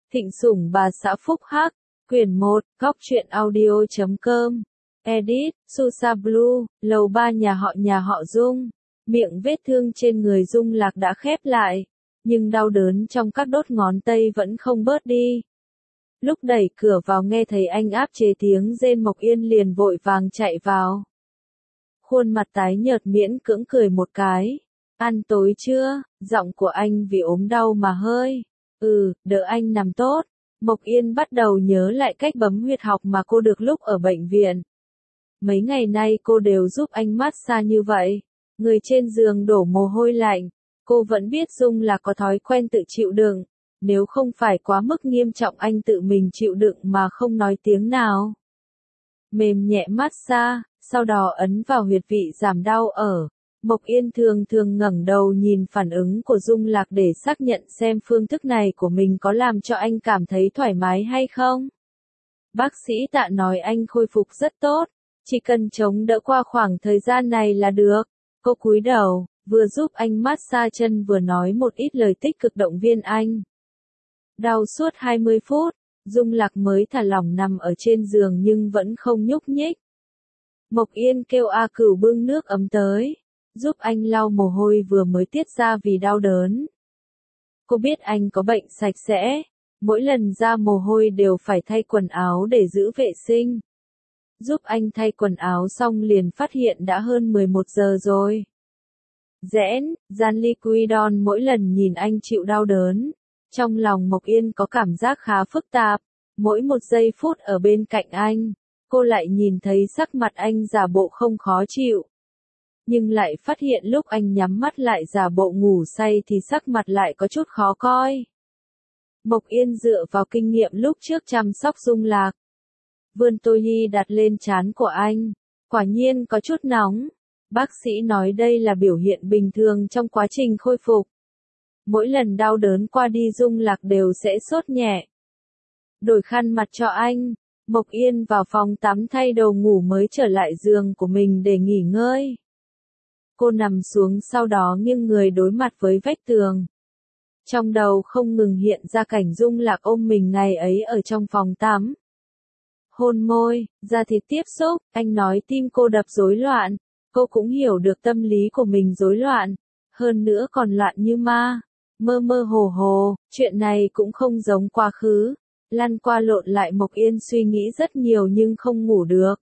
Thịnh Sủng Bà Xã Phúc Hắc, quyển 1, góc truyện audio.com, edit, Susa Blue, lầu 3 nhà họ Dung. Miệng vết thương trên người Dung Lạc đã khép lại, nhưng đau đớn trong các đốt ngón tay vẫn không bớt đi. Lúc đẩy cửa vào nghe thấy anh áp chế tiếng rên, Mộc Yên liền vội vàng chạy vào. Khuôn mặt tái nhợt miễn cưỡng cười một cái. Ăn tối chưa? Giọng của anh vì ốm đau mà hơi. Đợi anh nằm tốt. Mộc Yên bắt đầu nhớ lại cách bấm huyệt học mà cô được lúc ở bệnh viện. Mấy ngày nay cô đều giúp anh massage như vậy. Người trên giường đổ mồ hôi lạnh. Cô vẫn biết Dung là có thói quen tự chịu đựng. Nếu không phải quá mức nghiêm trọng anh tự mình chịu đựng mà không nói tiếng nào. Mềm nhẹ massage, sau đó ấn vào huyệt vị giảm đau ở. Mộc Yên thường ngẩng đầu nhìn phản ứng của Dung Lạc để xác nhận xem phương thức này của mình có làm cho anh cảm thấy thoải mái hay không. Bác sĩ Tạ nói anh khôi phục rất tốt, chỉ cần chống đỡ qua khoảng thời gian này là được. Cô cúi đầu, vừa giúp anh massage chân vừa nói một ít lời tích cực động viên anh. Đau suốt 20 phút, Dung Lạc mới thả lỏng nằm ở trên giường nhưng vẫn không nhúc nhích. Mộc Yên kêu A Cửu bưng nước ấm tới, giúp anh lau mồ hôi vừa mới tiết ra vì đau đớn. Cô biết anh có bệnh sạch sẽ, mỗi lần ra mồ hôi đều phải thay quần áo để giữ vệ sinh. Giúp anh thay quần áo xong liền phát hiện đã hơn 11 giờ rồi. Gian liquidon mỗi lần nhìn anh chịu đau đớn. Trong lòng Mộc Yên có cảm giác khá phức tạp, mỗi một giây phút ở bên cạnh anh, cô lại nhìn thấy sắc mặt anh giả bộ không khó chịu. Nhưng lại phát hiện lúc anh nhắm mắt lại giả bộ ngủ say thì sắc mặt lại có chút khó coi. Mộc Yên dựa vào kinh nghiệm lúc trước chăm sóc Dung Lạc. Vươn tôi ly đặt lên trán của anh, quả nhiên có chút nóng. Bác sĩ nói đây là biểu hiện bình thường trong quá trình khôi phục. Mỗi lần đau đớn qua đi Dung Lạc đều sẽ sốt nhẹ. Đổi khăn mặt cho anh, Mộc Yên vào phòng tắm thay đồ ngủ mới trở lại giường của mình để nghỉ ngơi. Cô nằm xuống sau đó nghiêng người đối mặt với vách tường. Trong đầu không ngừng hiện ra cảnh Dung Lạc ôm mình ngày ấy ở trong phòng tắm. Hôn môi, da thịt tiếp xúc, anh nói tim cô đập rối loạn. Cô cũng hiểu được tâm lý của mình rối loạn, hơn nữa còn loạn như ma. Mơ mơ hồ hồ, chuyện này cũng không giống quá khứ. Lăn qua lộn lại Mộc Yên suy nghĩ rất nhiều nhưng không ngủ được.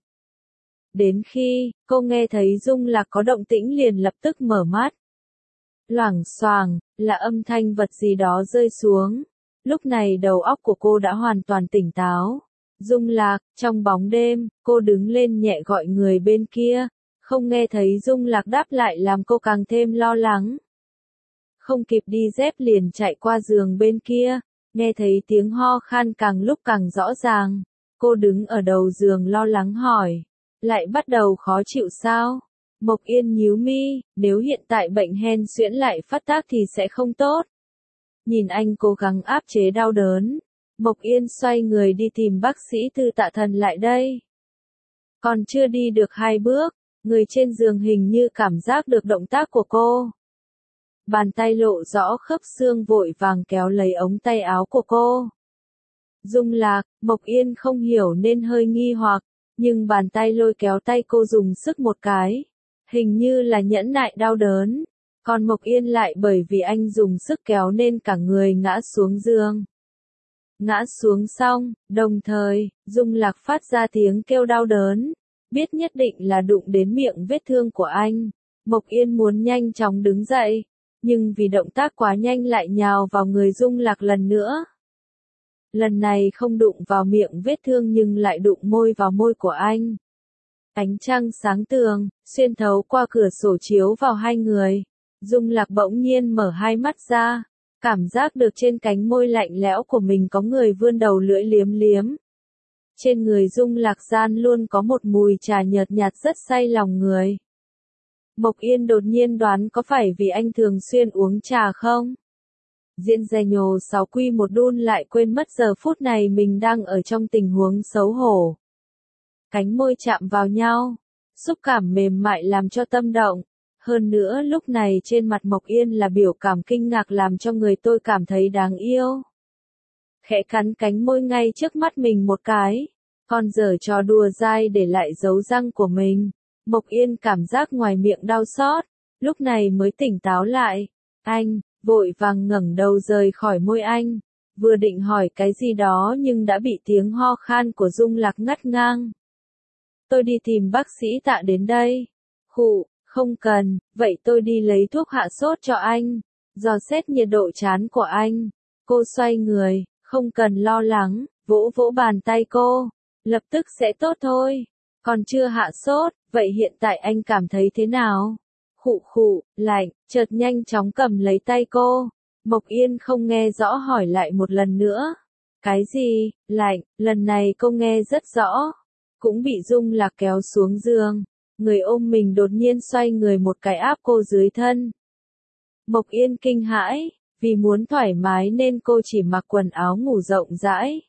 Đến khi, cô nghe thấy Dung Lạc có động tĩnh liền lập tức mở mắt. Loảng xoảng, là âm thanh vật gì đó rơi xuống. Lúc này đầu óc của cô đã hoàn toàn tỉnh táo. Dung Lạc, trong bóng đêm, cô đứng lên nhẹ gọi người bên kia. Không nghe thấy Dung Lạc đáp lại làm cô càng thêm lo lắng. Không kịp đi dép liền chạy qua giường bên kia, nghe thấy tiếng ho khan càng lúc càng rõ ràng. Cô đứng ở đầu giường lo lắng hỏi, lại bắt đầu khó chịu sao? Mộc Yên nhíu mi, nếu hiện tại bệnh hen suyễn lại phát tác thì sẽ không tốt. Nhìn anh cố gắng áp chế đau đớn, Mộc Yên xoay người đi tìm bác sĩ Tư Tạ Thần lại đây. Còn chưa đi được 2 bước, người trên giường hình như cảm giác được động tác của cô. Bàn tay lộ rõ khớp xương vội vàng kéo lấy ống tay áo của cô. Dung Lạc, Mộc Yên không hiểu nên hơi nghi hoặc, nhưng bàn tay lôi kéo tay cô dùng sức một cái. Hình như là nhẫn nại đau đớn. Còn Mộc Yên lại bởi vì anh dùng sức kéo nên cả người ngã xuống giường. Ngã xuống xong, đồng thời, Dung Lạc phát ra tiếng kêu đau đớn. Biết nhất định là đụng đến miệng vết thương của anh. Mộc Yên muốn nhanh chóng đứng dậy, nhưng vì động tác quá nhanh lại nhào vào người Dung Lạc lần nữa. Lần này không đụng vào miệng vết thương nhưng lại đụng môi vào môi của anh. Ánh trăng sáng tường, xuyên thấu qua cửa sổ chiếu vào hai người. Dung Lạc bỗng nhiên mở hai mắt ra, cảm giác được trên cánh môi lạnh lẽo của mình có người vươn đầu lưỡi liếm liếm. Trên người Dung Lạc gian luôn có một mùi trà nhợt nhạt rất say lòng người. Mộc Yên đột nhiên đoán có phải vì anh thường xuyên uống trà không? Diễn dè nhồ 6Q1 đun lại quên mất giờ phút này mình đang ở trong tình huống xấu hổ. Cánh môi chạm vào nhau, xúc cảm mềm mại làm cho tâm động. Hơn nữa lúc này trên mặt Mộc Yên là biểu cảm kinh ngạc làm cho người tôi cảm thấy đáng yêu. khẽ cắn cánh môi ngay trước mắt mình một cái. Còn giở trò đùa dai để lại dấu răng của mình. Mộc Yên cảm giác ngoài miệng đau xót, lúc này mới tỉnh táo lại. Anh, vội vàng ngẩng đầu rời khỏi môi anh. Vừa định hỏi cái gì đó nhưng đã bị tiếng ho khan của Dung Lạc ngắt ngang. Tôi đi tìm bác sĩ Tạ đến đây. Khụ, không cần, vậy tôi đi lấy thuốc hạ sốt cho anh. Dò xét nhiệt độ trán của anh. Cô xoay người, không cần lo lắng, vỗ vỗ bàn tay cô. Lập tức sẽ tốt thôi. Còn chưa hạ sốt, vậy hiện tại anh cảm thấy thế nào? Khụ khụ, lạnh, chợt nhanh chóng cầm lấy tay cô. Mộc Yên không nghe rõ hỏi lại một lần nữa. Cái gì, lạnh, lần này cô nghe rất rõ. Cũng bị Dung Lạc kéo xuống giường. Người ôm mình đột nhiên xoay người một cái áp cô dưới thân. Mộc Yên kinh hãi, vì muốn thoải mái nên cô chỉ mặc quần áo ngủ rộng rãi.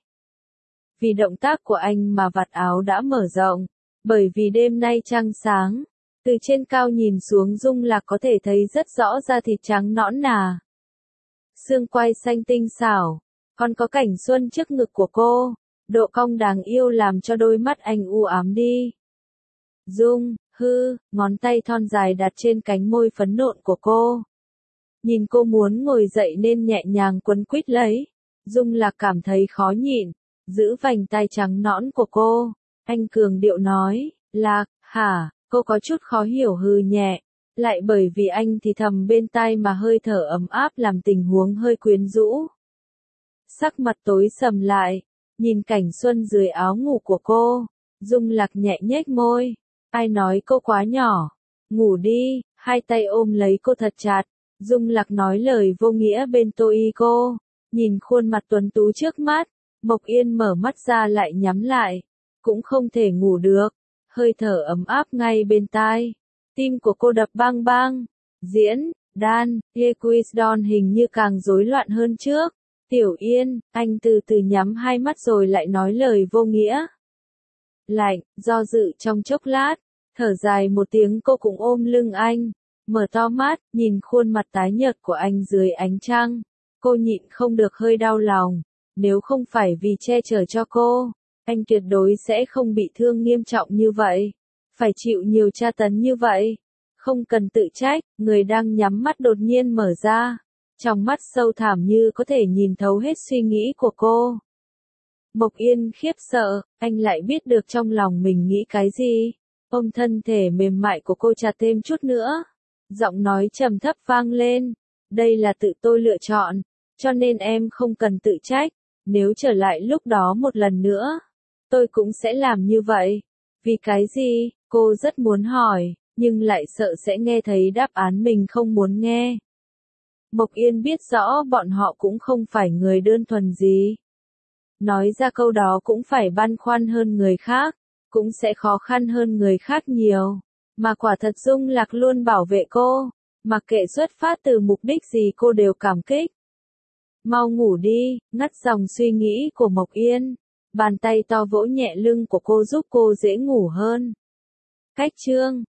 Vì động tác của anh mà vạt áo đã mở rộng, bởi vì đêm nay trăng sáng. Từ trên cao nhìn xuống Dung Lạc có thể thấy rất rõ da thịt trắng nõn nà. Xương quai xanh tinh xảo, còn có cảnh xuân trước ngực của cô, độ cong đáng yêu làm cho đôi mắt anh u ám đi. Dung, ngón tay thon dài đặt trên cánh môi phấn nộn của cô. Nhìn cô muốn ngồi dậy nên nhẹ nhàng quấn quýt lấy. Dung Lạc cảm thấy khó nhịn, giữ vành tay trắng nõn của cô. Anh cường điệu nói, Lạc, hả, cô có chút khó hiểu hừ nhẹ. Lại bởi vì anh thì thầm bên tai mà hơi thở ấm áp làm tình huống hơi quyến rũ. Sắc mặt tối sầm lại, nhìn cảnh xuân dưới áo ngủ của cô. Dung Lạc nhẹ nhếch môi. Ai nói cô quá nhỏ? Ngủ đi, hai tay ôm lấy cô thật chặt. Dung Lạc nói lời vô nghĩa bên tai cô. Nhìn khuôn mặt tuấn tú trước mắt, Mộc Yên mở mắt ra lại nhắm lại. Cũng không thể ngủ được. Hơi thở ấm áp ngay bên tai. Tim của cô đập bang bang. Diễn, đan, Equisdon hình như càng rối loạn hơn trước. Tiểu Yên, anh từ từ nhắm hai mắt rồi lại nói lời vô nghĩa. Lạnh, do dự trong chốc lát, thở dài một tiếng cô cũng ôm lưng anh. Mở to mắt, nhìn khuôn mặt tái nhợt của anh dưới ánh trăng. Cô nhịn không được hơi đau lòng. Nếu không phải vì che chở cho cô, anh tuyệt đối sẽ không bị thương nghiêm trọng như vậy. Phải chịu nhiều tra tấn như vậy. Không cần tự trách, người đang nhắm mắt đột nhiên mở ra. Trong mắt sâu thẳm như có thể nhìn thấu hết suy nghĩ của cô. Mộc Yên khiếp sợ, anh lại biết được trong lòng mình nghĩ cái gì. Ôm thân thể mềm mại của cô chặt thêm chút nữa. Giọng nói trầm thấp vang lên. Đây là tự tôi lựa chọn, cho nên em không cần tự trách. Nếu trở lại lúc đó một lần nữa, tôi cũng sẽ làm như vậy. Vì cái gì? Cô rất muốn hỏi, nhưng lại sợ sẽ nghe thấy đáp án mình không muốn nghe. Mộc Yên biết rõ bọn họ cũng không phải người đơn thuần gì. Nói ra câu đó cũng phải băn khoăn hơn người khác, cũng sẽ khó khăn hơn người khác nhiều. Mà quả thật Dung Lạc luôn bảo vệ cô, mặc kệ xuất phát từ mục đích gì cô đều cảm kích. Mau ngủ đi, ngắt dòng suy nghĩ của Mộc Yên. Bàn tay to vỗ nhẹ lưng của cô giúp cô dễ ngủ hơn. Cách chương